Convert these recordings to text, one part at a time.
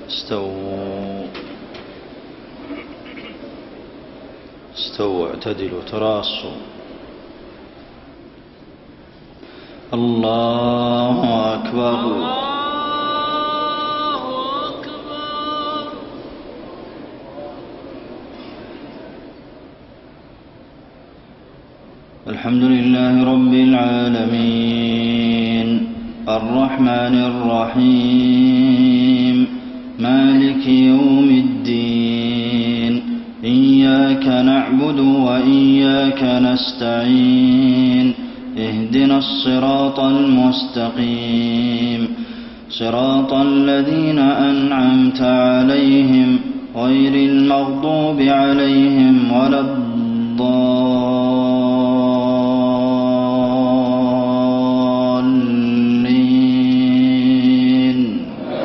استووا اعتدلوا تراصوا. الله أكبر. الحمد لله رب العالمين الرحمن الرحيم مالك يوم الدين إياك نعبد وإياك نستعين اهدنا الصراط المستقيم صراط الذين أنعمت عليهم غير المغضوب عليهم ولا الضالين.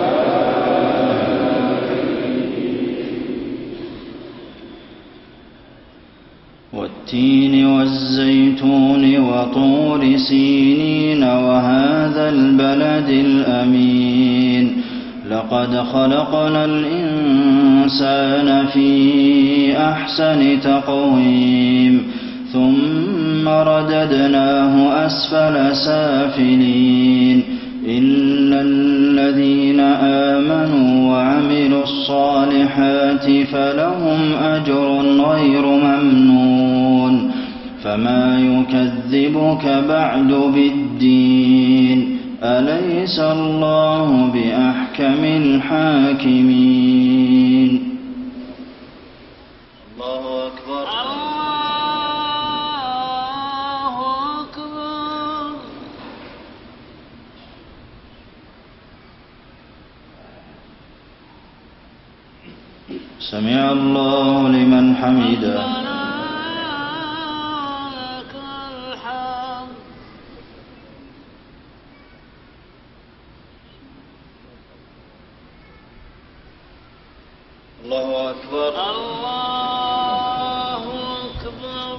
والتين والزيتون وطور سينين وهذا البلد الأمين لقد خلقنا الإنسان في أحسن تقويم ثم رددناه أسفل سافلين إلا الذين آمنوا وعملوا الصالحات فلهم أجر غير ممنون فما يكذبك بعد بالدين أليس الله بأحكم الحاكمين. الله أكبر. الله أكبر. سمع الله لمن حمده. الله أكبر. الله أكبر.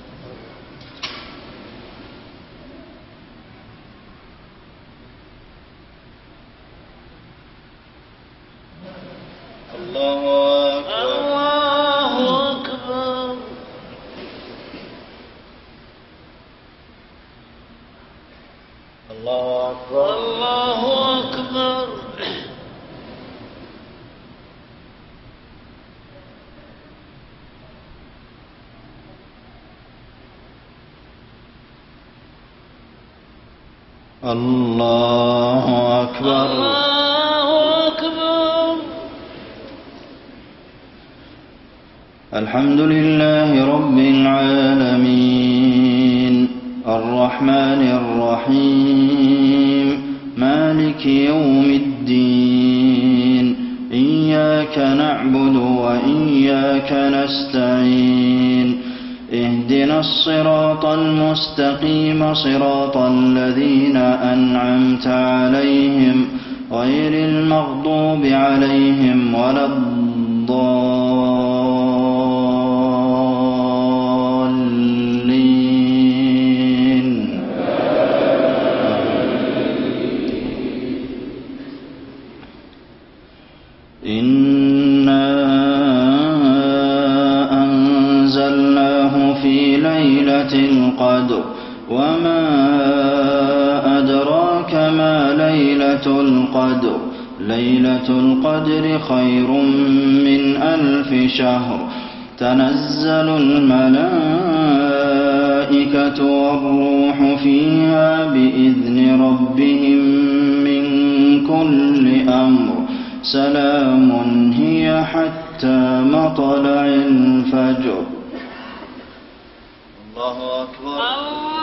الله أكبر. الله أكبر. الله أكبر. الله أكبر. الله أكبر. الحمد لله رب العالمين الرحمن الرحيم مالك يوم الدين إياك نعبد وإياك نستعين اهدنا الصراط المستقيم صراط الذين أنعمت عليهم غير المغضوب عليهم ولا الضالين. إنا أنزلناه في ليلة القدر وما أدراك ما ليلة القدر ليلة القدر خير من 1000 شهر تنزل الملائكة والروح فيها بإذن ربهم من كل أمر سلام هي حتى مطلع الفجر. الله أكبر.